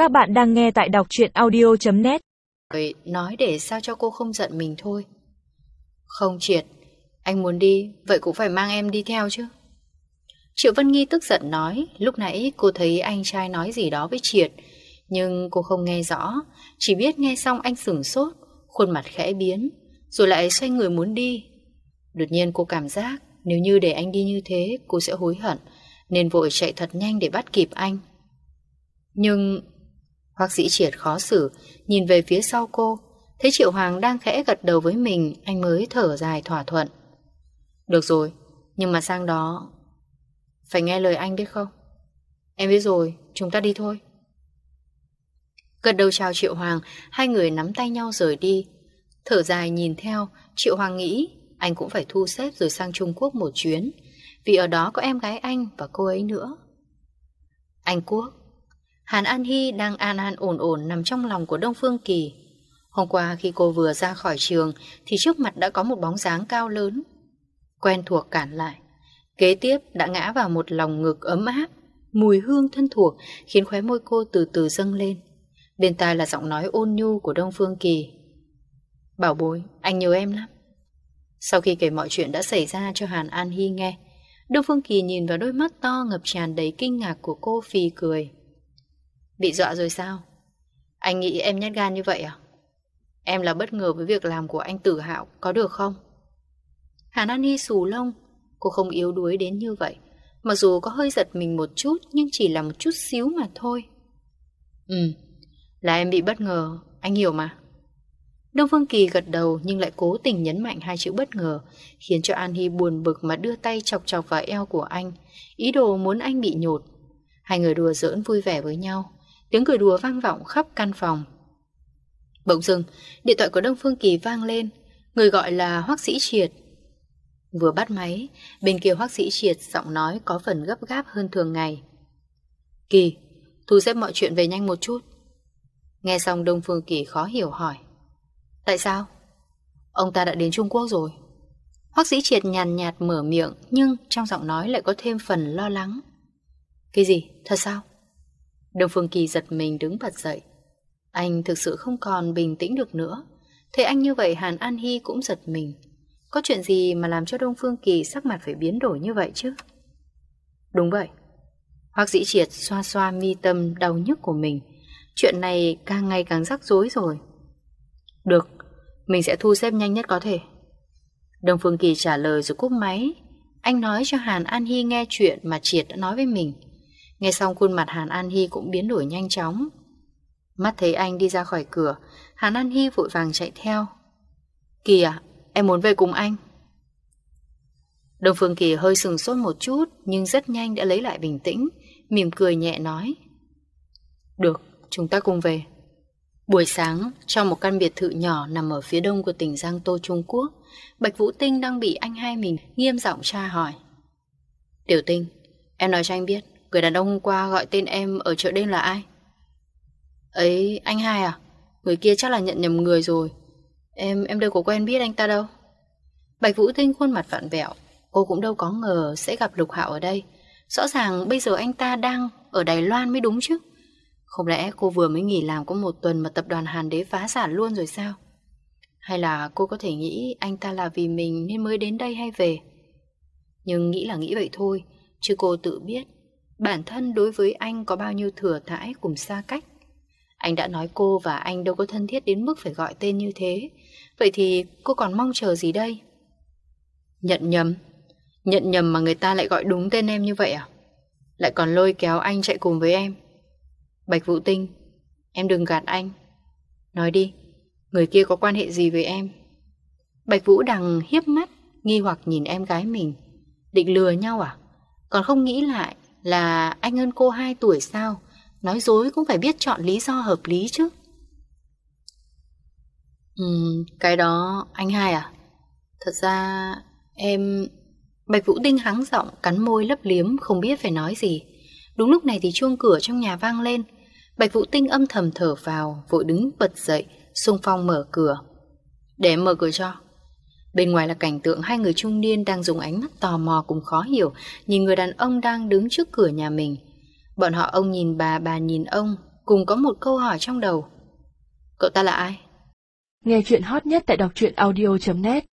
Các bạn đang nghe tại đọc truyện audio.net. Nói để sao cho cô không giận mình thôi. Không Triệt, anh muốn đi, vậy cũng phải mang em đi theo chứ. Triệu Vân Nghi tức giận nói. Lúc nãy cô thấy anh trai nói gì đó với Triệt, nhưng cô không nghe rõ, chỉ biết nghe xong anh sửng sốt, khuôn mặt khẽ biến, rồi lại xoay người muốn đi. Đột nhiên cô cảm giác nếu như để anh đi như thế cô sẽ hối hận, nên vội chạy thật nhanh để bắt kịp anh. Nhưng Hoắc Dĩ Triệt khó xử, nhìn về phía sau cô, thấy Triệu Hoàng đang khẽ gật đầu với mình, anh mới thở dài thỏa thuận. Được rồi, nhưng mà sang đó phải nghe lời anh biết không? Em biết rồi, chúng ta đi thôi. Gật đầu chào Triệu Hoàng, hai người nắm tay nhau rời đi. Thở dài nhìn theo, Triệu Hoàng nghĩ anh cũng phải thu xếp rồi sang Trung Quốc một chuyến, vì ở đó có em gái anh và cô ấy nữa. Anh Quốc, Hàn An Hy đang an an ổn ổn nằm trong lòng của Đông Phương Kỳ. Hôm qua khi cô vừa ra khỏi trường thì trước mặt đã có một bóng dáng cao lớn, quen thuộc cản lại. Kế tiếp đã ngã vào một lòng ngực ấm áp, mùi hương thân thuộc khiến khóe môi cô từ từ dâng lên. Bên tai là giọng nói ôn nhu của Đông Phương Kỳ. Bảo bối, anh nhớ em lắm. Sau khi kể mọi chuyện đã xảy ra cho Hàn An Hy nghe, Đông Phương Kỳ nhìn vào đôi mắt to ngập tràn đầy kinh ngạc của cô, phì cười. Bị dọa rồi sao? Anh nghĩ em nhát gan như vậy à? Em là bất ngờ với việc làm của anh Tử Hạo, có được không? Hàn An Hy xù lông. Cô không yếu đuối đến như vậy. Mặc dù có hơi giật mình một chút, nhưng chỉ là một chút xíu mà thôi. Là em bị bất ngờ, anh hiểu mà. Đông Phương Kỳ gật đầu nhưng lại cố tình nhấn mạnh hai chữ bất ngờ, khiến cho An Hy buồn bực mà đưa tay chọc chọc vào eo của anh, ý đồ muốn anh bị nhột. Hai người đùa giỡn vui vẻ với nhau, tiếng cười đùa vang vọng khắp căn phòng. Bỗng dưng, điện thoại của Đông Phương Kỳ vang lên, người gọi là Hoắc Dĩ Triệt. Vừa bắt máy, bên kia Hoắc Dĩ Triệt giọng nói có phần gấp gáp hơn thường ngày. Kỳ, thu xếp mọi chuyện về nhanh một chút. Nghe xong Đông Phương Kỳ khó hiểu hỏi. Tại sao? Ông ta đã đến Trung Quốc rồi. Hoắc Dĩ Triệt nhàn nhạt mở miệng, nhưng trong giọng nói lại có thêm phần lo lắng. Cái gì? Thật sao? Đông Phương Kỳ giật mình đứng bật dậy. Anh thực sự không còn bình tĩnh được nữa. Thấy anh như vậy Hàn An Hy cũng giật mình. Có chuyện gì mà làm cho Đông Phương Kỳ sắc mặt phải biến đổi như vậy chứ? Đúng vậy. Hoắc Dĩ Triệt xoa xoa mi tâm đau nhức của mình. Chuyện này càng ngày càng rắc rối rồi. Được, mình sẽ thu xếp nhanh nhất có thể. Đông Phương Kỳ trả lời rồi cúp máy. Anh nói cho Hàn An Hy nghe chuyện mà Triệt đã nói với mình. Nghe xong khuôn mặt Hàn An Hy cũng biến đổi nhanh chóng. Mắt thấy anh đi ra khỏi cửa, Hàn An Hy vội vàng chạy theo. Kỳ à, em muốn về cùng anh. Đông Phương Kỳ hơi sừng sốt một chút, nhưng rất nhanh đã lấy lại bình tĩnh, mỉm cười nhẹ nói. Được, chúng ta cùng về. Buổi sáng, trong một căn biệt thự nhỏ nằm ở phía đông của tỉnh Giang Tô, Trung Quốc, Bạch Vũ Tinh đang bị anh hai mình nghiêm giọng tra hỏi. Tiểu Tinh, em nói cho anh biết, người đàn ông hôm qua gọi tên em ở chợ đêm là ai? Ấy, anh hai à? Người kia chắc là nhận nhầm người rồi. Em đâu có quen biết anh ta đâu. Bạch Vũ Tinh khuôn mặt vặn vẹo. Cô cũng đâu có ngờ sẽ gặp Lục Hạo ở đây. Rõ ràng bây giờ anh ta đang ở Đài Loan mới đúng chứ. Không lẽ cô vừa mới nghỉ làm có một tuần mà tập đoàn Hàn Đế phá sản luôn rồi sao? Hay là cô có thể nghĩ anh ta là vì mình nên mới đến đây hay về? Nhưng nghĩ là nghĩ vậy thôi, chứ cô tự biết bản thân đối với anh có bao nhiêu thừa thãi cùng xa cách. Anh đã nói cô và anh đâu có thân thiết đến mức phải gọi tên như thế. Vậy thì cô còn mong chờ gì đây? Nhận nhầm mà người ta lại gọi đúng tên em như vậy à? Lại còn lôi kéo anh chạy cùng với em. Bạch Vũ Tinh, em đừng gạt anh. Nói đi, người kia có quan hệ gì với em? Bạch Vũ Đằng hiếp mắt, nghi hoặc nhìn em gái mình. Định lừa nhau à? Còn không nghĩ lại là anh hơn cô 2 tuổi sao? Nói dối cũng phải biết chọn lý do hợp lý chứ. Cái đó anh hai à? Thật ra em... Bạch Vũ Tinh hắng giọng, cắn môi lấp liếm, không biết phải nói gì. Đúng lúc này thì chuông cửa trong nhà vang lên. Bạch Vũ Tinh âm thầm thở vào, vội đứng bật dậy, xung phong mở cửa. Để em mở cửa cho. Bên ngoài là cảnh tượng hai người trung niên đang dùng ánh mắt tò mò cùng khó hiểu nhìn người đàn ông đang đứng trước cửa nhà mình. Bọn họ ông nhìn bà nhìn ông, cùng có một câu hỏi trong đầu. Cậu ta là ai? Nghe chuyện hot nhất tại đọc truyện audio.net